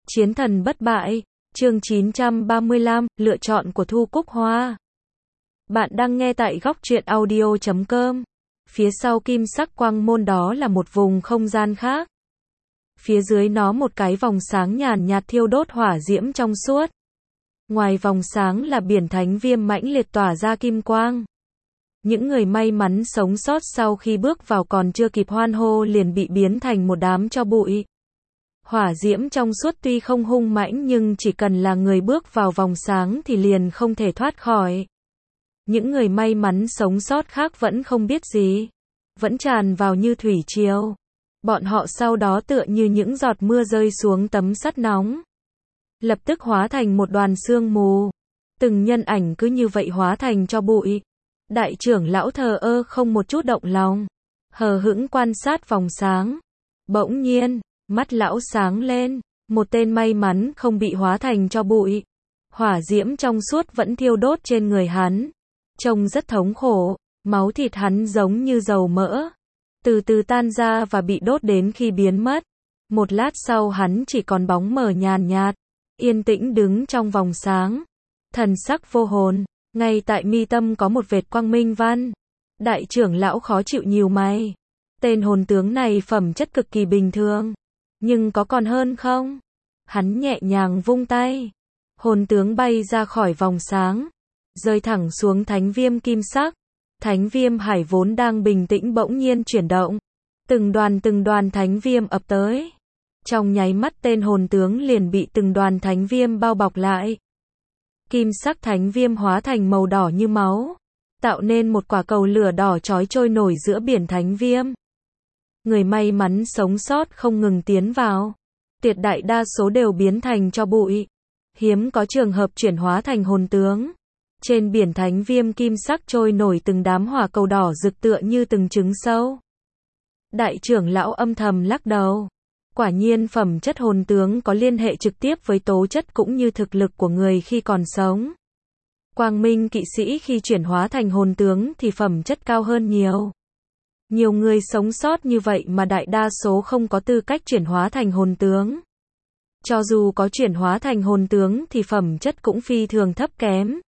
Chiến thần bất bại, chương 935, lựa chọn của Thu Cúc Hoa. Bạn đang nghe tại góc truyện audio.com. Phía sau kim sắc quang môn đó là một vùng không gian khác. Phía dưới nó một cái vòng sáng nhàn nhạt thiêu đốt hỏa diễm trong suốt. Ngoài vòng sáng là biển thánh viêm mãnh liệt tỏa ra kim quang. Những người may mắn sống sót sau khi bước vào còn chưa kịp hoan hô liền bị biến thành một đám tro bụi. Hỏa diễm trong suốt tuy không hung mãnh nhưng chỉ cần là người bước vào vòng sáng thì liền không thể thoát khỏi. Những người may mắn sống sót khác vẫn không biết gì, vẫn tràn vào như thủy triều. Bọn họ sau đó tựa như những giọt mưa rơi xuống tấm sắt nóng, lập tức hóa thành một đoàn sương mù. Từng nhân ảnh cứ như vậy hóa thành tro bụi. Đại trưởng lão thờ ơ không một chút động lòng, hờ hững quan sát vòng sáng. Bỗng nhiên, mắt lão sáng lên, một tên may mắn không bị hóa thành tro bụi. Hỏa diễm trong suốt vẫn thiêu đốt trên người hắn, trông rất thống khổ, máu thịt hắn giống như dầu mỡ, từ từ tan ra và bị đốt đến khi biến mất. Một lát sau hắn chỉ còn bóng mờ nhàn nhạt, yên tĩnh đứng trong vòng sáng, thần sắc vô hồn. Ngay tại mi tâm có một vệt quang minh văn. Đại trưởng lão khó chịu nhíu mày. Tên hồn tướng này phẩm chất cực kỳ bình thường, nhưng có còn hơn không? Hắn nhẹ nhàng vung tay, hồn tướng bay ra khỏi vòng sáng, rơi thẳng xuống thánh viêm kim sắc. Thánh viêm hải vốn đang bình tĩnh bỗng nhiên chuyển động, từng đoàn thánh viêm ập tới. Trong nháy mắt tên hồn tướng liền bị từng đoàn thánh viêm bao bọc lại. Kim sắc thánh viêm hóa thành màu đỏ như máu, tạo nên một quả cầu lửa đỏ chói trôi nổi giữa biển thánh viêm. Người may mắn sống sót không ngừng tiến vào, tuyệt đại đa số đều biến thành tro bụi. Hiếm có trường hợp chuyển hóa thành hồn tướng. Trên biển thánh viêm kim sắc trôi nổi từng đám hỏa cầu đỏ rực tựa như từng trứng sâu. Đại trưởng lão âm thầm lắc đầu. Quả nhiên phẩm chất hồn tướng có liên hệ trực tiếp với tố chất cũng như thực lực của người khi còn sống. Quang minh kỵ sĩ khi chuyển hóa thành hồn tướng thì phẩm chất cao hơn nhiều. Nhiều người sống sót như vậy mà đại đa số không có tư cách chuyển hóa thành hồn tướng. Cho dù có chuyển hóa thành hồn tướng thì phẩm chất cũng phi thường thấp kém,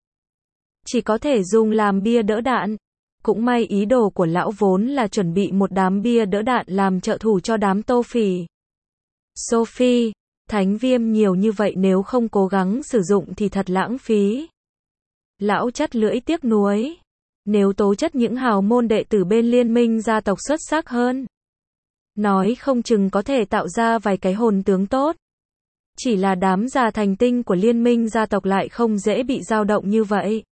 chỉ có thể dùng làm bia đỡ đạn. Cũng may ý đồ của lão vốn là chuẩn bị một đám bia đỡ đạn làm trợ thủ cho đám Tô Phỉ. Sophie, thánh viêm nhiều như vậy nếu không cố gắng sử dụng thì thật lãng phí. Lão chắt lưỡi tiếc nuối. Nếu tố chất những hào môn đệ tử bên liên minh gia tộc xuất sắc hơn, nói không chừng có thể tạo ra vài cái hồn tướng tốt. Chỉ là đám già thành tinh của liên minh gia tộc lại không dễ bị dao động như vậy.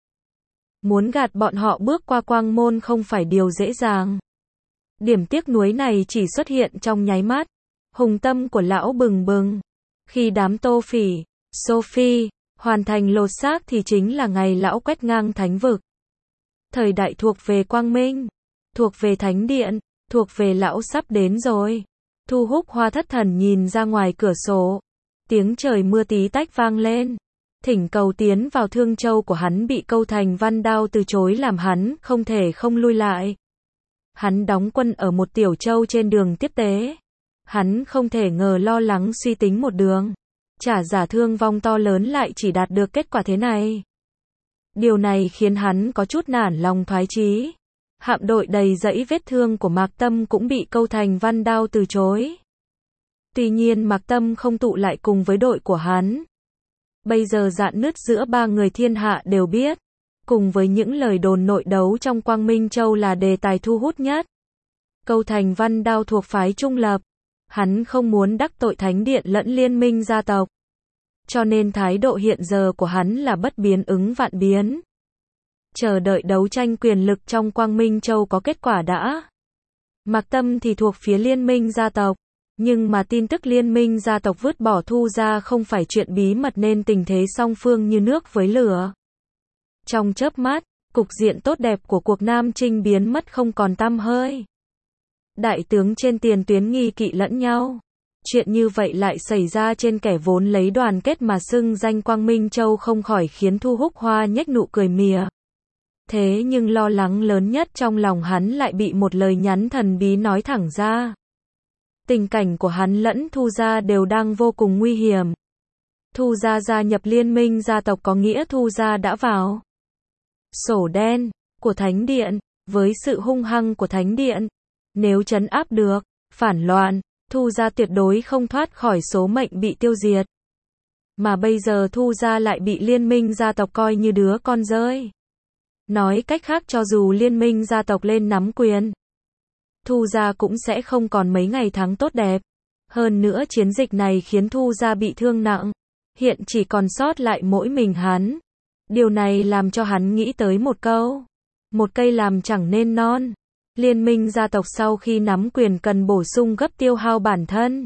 Muốn gạt bọn họ bước qua quang môn không phải điều dễ dàng. Điểm tiếc nuối này chỉ xuất hiện trong nháy mắt. Hùng tâm của lão bừng bừng. Khi đám Tô Phỉ, Sophie hoàn thành lột xác thì chính là ngày lão quét ngang thánh vực. Thời đại thuộc về quang minh, thuộc về thánh điện, thuộc về lão sắp đến rồi. Thu Húc Hoa thất thần nhìn ra ngoài cửa sổ. Tiếng trời mưa tí tách vang lên. Thỉnh cầu tiến vào Thương Châu của hắn bị Câu Thành Văn Đao từ chối làm hắn không thể không lui lại. Hắn đóng quân ở một tiểu châu trên đường tiếp tế. Hắn không thể ngờ lo lắng suy tính một đường, trả giả thương vong to lớn lại chỉ đạt được kết quả thế này. Điều này khiến hắn có chút nản lòng thoái chí. Hạm đội đầy dẫy vết thương của Mạc Tâm cũng bị Câu Thành Văn Đao từ chối. Tuy nhiên Mạc Tâm không tụ lại cùng với đội của hắn. Bây giờ rạn nứt giữa ba người thiên hạ đều biết, cùng với những lời đồn nội đấu trong Quang Minh Châu là đề tài thu hút nhất. Câu Thành Văn Đao thuộc phái trung lập. Hắn không muốn đắc tội thánh điện lẫn liên minh gia tộc. Cho nên thái độ hiện giờ của hắn là bất biến ứng vạn biến. Chờ đợi đấu tranh quyền lực trong Quang Minh Châu có kết quả đã. Mạc Tâm thì thuộc phía liên minh gia tộc. Nhưng mà tin tức liên minh gia tộc vứt bỏ Thu ra không phải chuyện bí mật nên tình thế song phương như nước với lửa. Trong chớp mắt, cục diện tốt đẹp của cuộc Nam Chinh biến mất không còn tăm hơi. Đại tướng trên tiền tuyến nghi kỵ lẫn nhau. Chuyện như vậy lại xảy ra trên kẻ vốn lấy đoàn kết mà xưng danh Quang Minh Châu không khỏi khiến Thu Húc Hoa nhếch nụ cười mỉa. Thế nhưng lo lắng lớn nhất trong lòng hắn lại bị một lời nhắn thần bí nói thẳng ra. Tình cảnh của hắn lẫn Thu gia đều đang vô cùng nguy hiểm. Thu Gia gia nhập liên minh gia tộc có nghĩa Thu Gia đã vào sổ đen của Thánh Điện. Với sự hung hăng của Thánh Điện, nếu trấn áp được phản loạn, Thu Gia tuyệt đối không thoát khỏi số mệnh bị tiêu diệt. Mà bây giờ Thu Gia lại bị liên minh gia tộc coi như đứa con rơi. Nói cách khác, cho dù liên minh gia tộc lên nắm quyền, Thu Gia cũng sẽ không còn mấy ngày tháng tốt đẹp. Hơn nữa chiến dịch này khiến Thu Gia bị thương nặng. Hiện chỉ còn sót lại mỗi mình hắn. Điều này làm cho hắn nghĩ tới một câu: một cây làm chẳng nên non. Liên minh gia tộc sau khi nắm quyền cần bổ sung gấp tiêu hao bản thân.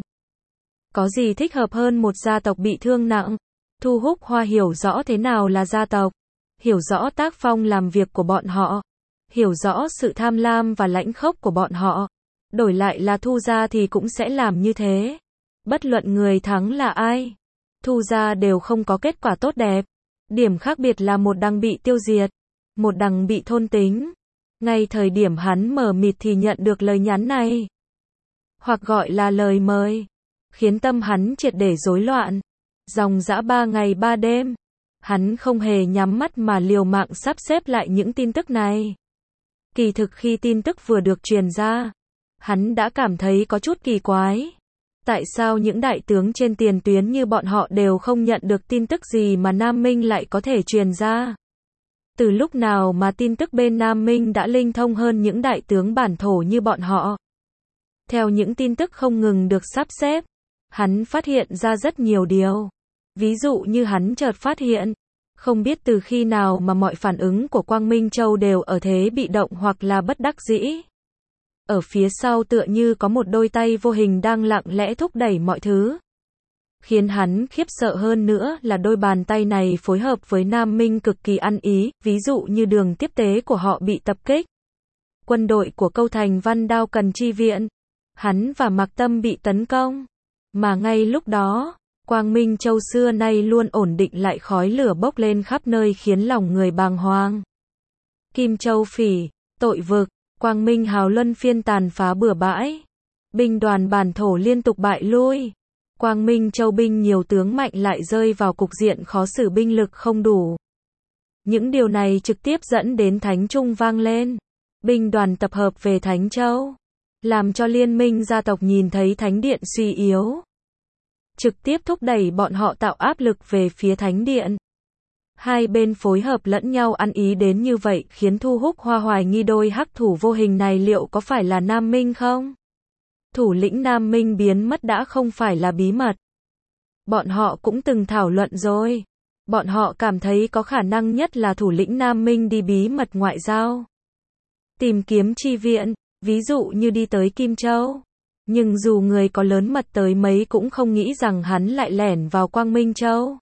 Có gì thích hợp hơn một gia tộc bị thương nặng? Thu Húc Hoa hiểu rõ thế nào là gia tộc, hiểu rõ tác phong làm việc của bọn họ, hiểu rõ sự tham lam và lãnh khốc của bọn họ. Đổi lại là Thu Gia thì cũng sẽ làm như thế. Bất luận người thắng là ai, Thu Gia đều không có kết quả tốt đẹp. Điểm khác biệt là một đằng bị tiêu diệt, một đằng bị thôn tính. Ngay thời điểm hắn mờ mịt thì nhận được lời nhắn này, hoặc gọi là lời mời, khiến tâm hắn triệt để rối loạn. Dòng dã 3 ngày 3 đêm, hắn không hề nhắm mắt mà liều mạng sắp xếp lại những tin tức này. Kỳ thực khi tin tức vừa được truyền ra, hắn đã cảm thấy có chút kỳ quái. Tại sao những đại tướng trên tiền tuyến như bọn họ đều không nhận được tin tức gì mà Nam Minh lại có thể truyền ra? Từ lúc nào mà tin tức bên Nam Minh đã linh thông hơn những đại tướng bản thổ như bọn họ? Theo những tin tức không ngừng được sắp xếp, hắn phát hiện ra rất nhiều điều. Ví dụ như hắn chợt phát hiện, không biết từ khi nào mà mọi phản ứng của Quang Minh Châu đều ở thế bị động hoặc là bất đắc dĩ. Ở phía sau tựa như có một đôi tay vô hình đang lặng lẽ thúc đẩy mọi thứ. Khiến hắn khiếp sợ hơn nữa là đôi bàn tay này phối hợp với Nam Minh cực kỳ ăn ý, ví dụ như đường tiếp tế của họ bị tập kích. Quân đội của Câu Thành Văn Đao cần chi viện. Hắn và Mạc Tâm bị tấn công. Mà ngay lúc đó, Quang Minh Châu xưa nay luôn ổn định lại khói lửa bốc lên khắp nơi khiến lòng người bàng hoàng. Kim Châu Phỉ, tội vực, Quang Minh Hào luân phiên tàn phá bừa bãi. Binh đoàn bản thổ liên tục bại lui. Quang Minh Châu binh nhiều tướng mạnh lại rơi vào cục diện khó xử, binh lực không đủ. Những điều này trực tiếp dẫn đến Thánh Trung vang lên. Binh đoàn tập hợp về Thánh Châu, làm cho liên minh gia tộc nhìn thấy Thánh Điện suy yếu, trực tiếp thúc đẩy bọn họ tạo áp lực về phía Thánh Điện. Hai bên phối hợp lẫn nhau ăn ý đến như vậy khiến Thu Húc Hoa hoài nghi đôi hắc thủ vô hình này liệu có phải là Nam Minh không? Thủ lĩnh Nam Minh biến mất đã không phải là bí mật. Bọn họ cũng từng thảo luận rồi. Bọn họ cảm thấy có khả năng nhất là thủ lĩnh Nam Minh đi bí mật ngoại giao, tìm kiếm chi viện, ví dụ như đi tới Kim Châu. Nhưng dù người có lớn mật tới mấy cũng không nghĩ rằng hắn lại lẻn vào Quang Minh Châu.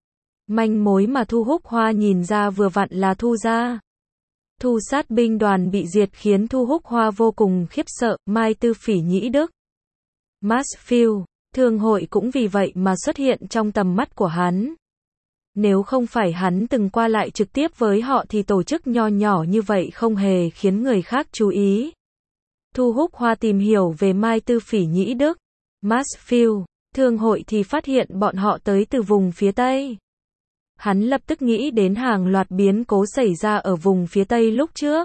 Manh mối mà Thu Húc Hoa nhìn ra vừa vặn là Thu Gia. Thu sát binh đoàn bị diệt khiến Thu Húc Hoa vô cùng khiếp sợ. Mai Tư Phỉ Nhĩ Đức, Mansfield, thương hội cũng vì vậy mà xuất hiện trong tầm mắt của hắn. Nếu không phải hắn từng qua lại trực tiếp với họ thì tổ chức nho nhỏ như vậy không hề khiến người khác chú ý. Thu Húc Hoa tìm hiểu về Mai Tư Phỉ Nhĩ Đức, Mansfield, thương hội thì phát hiện bọn họ tới từ vùng phía Tây. Hắn lập tức nghĩ đến hàng loạt biến cố xảy ra ở vùng phía Tây lúc trước.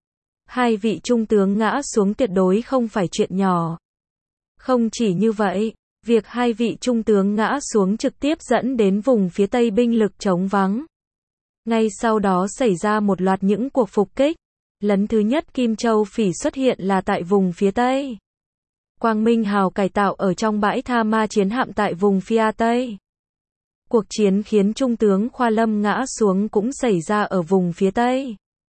Hai vị trung tướng ngã xuống tuyệt đối không phải chuyện nhỏ. Không chỉ như vậy, việc hai vị trung tướng ngã xuống trực tiếp dẫn đến vùng phía Tây binh lực trống vắng. Ngay sau đó xảy ra một loạt những cuộc phục kích. Lần thứ nhất Kim Châu Phỉ xuất hiện là tại vùng phía Tây. Quang Minh Hào cải tạo ở trong bãi tha ma chiến hạm tại vùng phía Tây. Cuộc chiến khiến Trung tướng Khoa Lâm ngã xuống cũng xảy ra ở vùng phía Tây.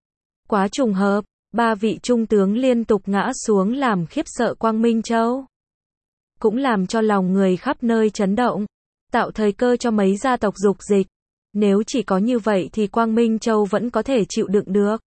Quá trùng hợp, ba vị trung tướng liên tục ngã xuống làm khiếp sợ Quang Minh Châu. Cũng làm cho lòng người khắp nơi chấn động, tạo thời cơ cho mấy gia tộc dục dịch. Nếu chỉ có như vậy thì Quang Minh Châu vẫn có thể chịu đựng được.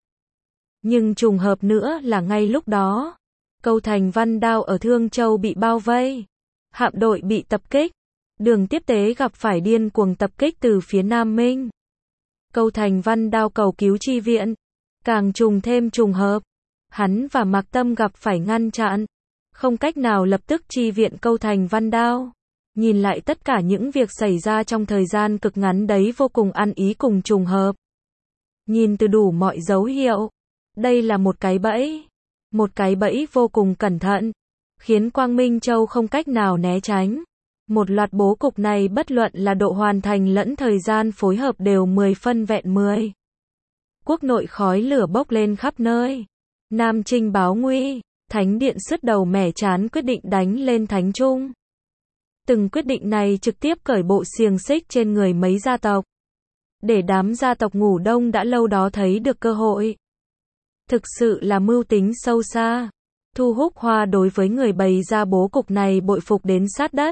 Nhưng trùng hợp nữa là ngay lúc đó, Câu Thành Văn Đao ở Thương Châu bị bao vây. Hạm đội bị tập kích. Đường tiếp tế gặp phải điên cuồng tập kích từ phía Nam Minh. Câu Thành Văn Đao cầu cứu chi viện. Càng trùng thêm trùng hợp, hắn và Mạc Tâm gặp phải ngăn chặn. Không cách nào lập tức chi viện Câu Thành Văn Đao. Nhìn lại tất cả những việc xảy ra trong thời gian cực ngắn đấy vô cùng ăn ý cùng trùng hợp. Nhìn từ đủ mọi dấu hiệu, đây là một cái bẫy. Một cái bẫy vô cùng cẩn thận, khiến Quang Minh Châu không cách nào né tránh. Một loạt bố cục này bất luận là độ hoàn thành lẫn thời gian phối hợp đều 10 phân vẹn 10. Quốc nội khói lửa bốc lên khắp nơi. Nam Trinh báo nguy, Thánh Điện sứt đầu mẻ trán quyết định đánh lên Thánh Trung. Từng quyết định này trực tiếp cởi bộ xiềng xích trên người mấy gia tộc. Để đám gia tộc ngủ đông đã lâu đó thấy được cơ hội. Thực sự là mưu tính sâu xa. Thu Húc Hoa đối với người bày ra bố cục này bội phục đến sát đất.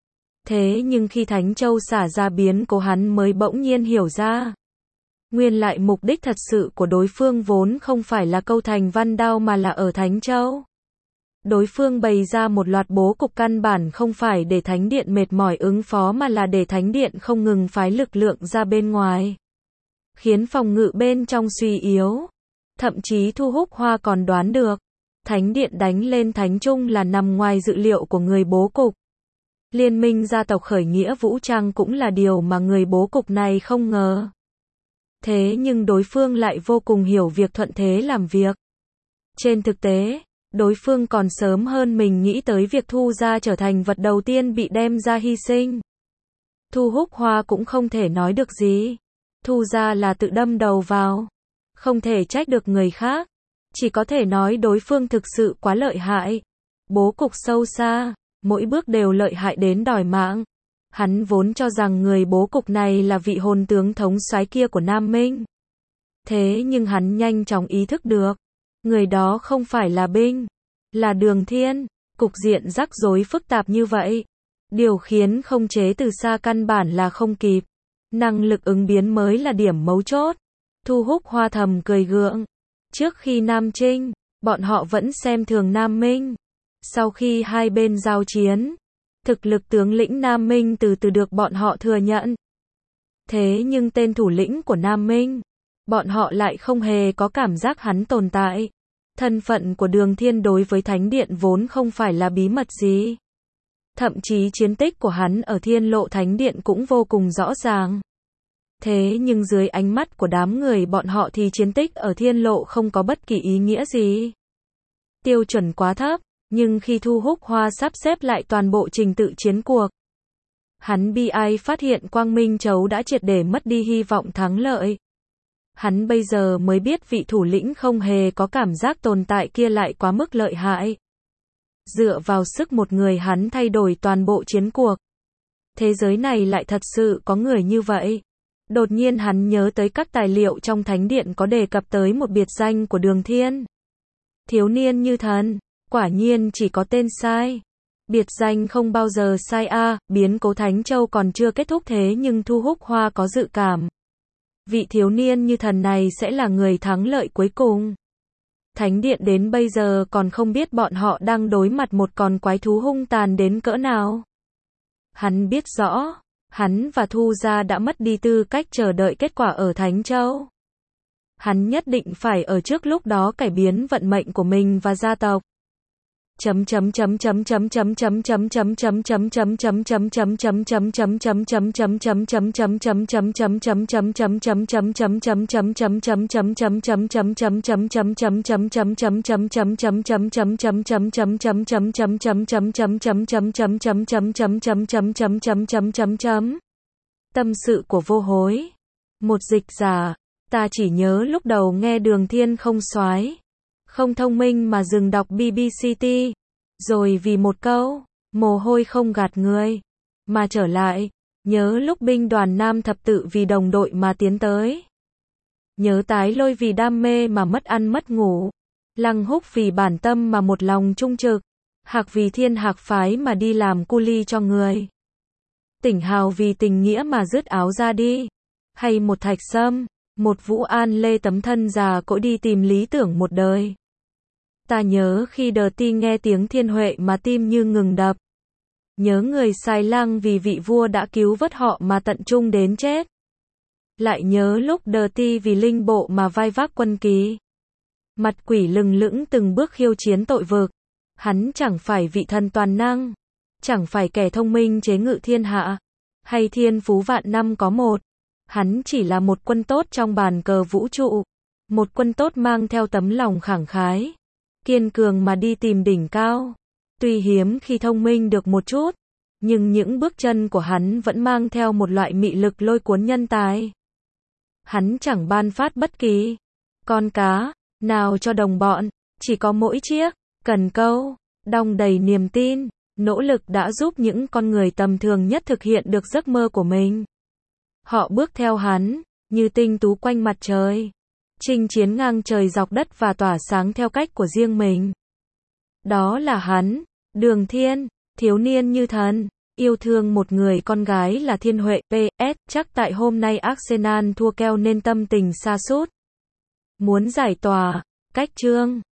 Thế nhưng khi Thánh Châu xả ra biến cố hắn mới bỗng nhiên hiểu ra. Nguyên lại mục đích thật sự của đối phương vốn không phải là câu thành Văn Đao mà là ở Thánh Châu. Đối phương bày ra một loạt bố cục căn bản không phải để Thánh Điện mệt mỏi ứng phó mà là để Thánh Điện không ngừng phái lực lượng ra bên ngoài. Khiến phòng ngự bên trong suy yếu. Thậm chí Thu Húc Hoa còn đoán được. Thánh Điện đánh lên Thánh Trung là nằm ngoài dự liệu của người bố cục. Liên minh gia tộc khởi nghĩa vũ trang cũng là điều mà người bố cục này không ngờ. Thế nhưng đối phương lại vô cùng hiểu việc thuận thế làm việc. Trên thực tế, đối phương còn sớm hơn mình nghĩ tới việc Thu gia trở thành vật đầu tiên bị đem ra hy sinh. Thu Húc Hoa cũng không thể nói được gì. Thu gia là tự đâm đầu vào. Không thể trách được người khác. Chỉ có thể nói đối phương thực sự quá lợi hại. Bố cục sâu xa, mỗi bước đều lợi hại đến đòi mạng. Hắn vốn cho rằng người bố cục này là vị hồn tướng thống soái kia của Nam Minh. Thế nhưng hắn nhanh chóng ý thức được. Người đó không phải là Binh, là Đường Thiên. Cục diện rắc rối phức tạp như vậy. Điều khiến không chế từ xa căn bản là không kịp. Năng lực ứng biến mới là điểm mấu chốt. Thu Húc Hoa thầm cười gượng. Trước khi Nam Trinh, bọn họ vẫn xem thường Nam Minh. Sau khi hai bên giao chiến, thực lực tướng lĩnh Nam Minh từ từ được bọn họ thừa nhận. Thế nhưng tên thủ lĩnh của Nam Minh, bọn họ lại không hề có cảm giác hắn tồn tại. Thân phận của Đường Thiên đối với Thánh Điện vốn không phải là bí mật gì. Thậm chí chiến tích của hắn ở Thiên Lộ Thánh Điện cũng vô cùng rõ ràng. Thế nhưng dưới ánh mắt của đám người bọn họ thì chiến tích ở Thiên Lộ không có bất kỳ ý nghĩa gì. Tiêu chuẩn quá thấp, nhưng khi Thu Húc Hoa sắp xếp lại toàn bộ trình tự chiến cuộc, hắn bi ai phát hiện Quang Minh Châu đã triệt để mất đi hy vọng thắng lợi. Hắn bây giờ mới biết vị thủ lĩnh không hề có cảm giác tồn tại kia lại quá mức lợi hại. Dựa vào sức một người hắn thay đổi toàn bộ chiến cuộc. Thế giới này lại thật sự có người như vậy. Đột nhiên hắn nhớ tới các tài liệu trong Thánh Điện có đề cập tới một biệt danh của Đường Thiên. Thiếu niên như thần, quả nhiên chỉ có tên sai. Biệt danh không bao giờ sai biến cố Thánh Châu còn chưa kết thúc thế nhưng Thu Húc Hoa có dự cảm. Vị thiếu niên như thần này sẽ là người thắng lợi cuối cùng. Thánh Điện đến bây giờ còn không biết bọn họ đang đối mặt một con quái thú hung tàn đến cỡ nào. Hắn biết rõ, hắn và Thu gia đã mất đi tư cách chờ đợi kết quả ở Thánh Châu. Hắn nhất định phải ở trước lúc đó cải biến vận mệnh của mình và gia tộc. Tâm sự của Vô Hối. Một dịch giả, ta chỉ nhớ lúc đầu nghe Đường Thiên không soái, không thông minh mà dừng đọc BBCT, rồi vì một câu, mồ hôi không gạt người, mà trở lại, nhớ lúc binh đoàn Nam Thập Tự vì đồng đội mà tiến tới. Nhớ Tái Lôi vì đam mê mà mất ăn mất ngủ, Lăng Húc vì bản tâm mà một lòng trung trực, Hạc vì Thiên Hạc phái mà đi làm cu li cho người. Tỉnh Hào vì tình nghĩa mà dứt áo ra đi, hay một Thạch Sâm, một Vũ An Lê tấm thân già cỗi đi tìm lý tưởng một đời. Ta nhớ khi Đờ Ti nghe tiếng Thiên Huệ mà tim như ngừng đập. Nhớ người Xài Lang vì vị vua đã cứu vớt họ mà tận trung đến chết. Lại nhớ lúc Đờ Ti vì linh bộ mà vai vác quân ký. Mặt quỷ lừng lững từng bước khiêu chiến tội vực. Hắn chẳng phải vị thần toàn năng. chẳng phải kẻ thông minh chế ngự thiên hạ, hay thiên phú vạn năm có một. Hắn chỉ là một quân tốt trong bàn cờ vũ trụ. Một quân tốt mang theo tấm lòng khẳng khái, kiên cường mà đi tìm đỉnh cao. Tuy hiếm khi thông minh được một chút, nhưng những bước chân của hắn vẫn mang theo một loại mị lực lôi cuốn nhân tài. Hắn chẳng ban phát bất kỳ con cá nào cho đồng bọn, chỉ có mỗi chiếc cần câu đong đầy niềm tin, nỗ lực đã giúp những con người tầm thường nhất thực hiện được giấc mơ của mình. Họ bước theo hắn, như tinh tú quanh mặt trời, chinh chiến ngang trời dọc đất và tỏa sáng theo cách của riêng mình. Đó là hắn, Đường Thiên, thiếu niên như thần, yêu thương một người con gái là Thiên Huệ. PS, chắc tại hôm nay Arsenal thua keo nên tâm tình sa sút. Muốn giải tỏa, cách chương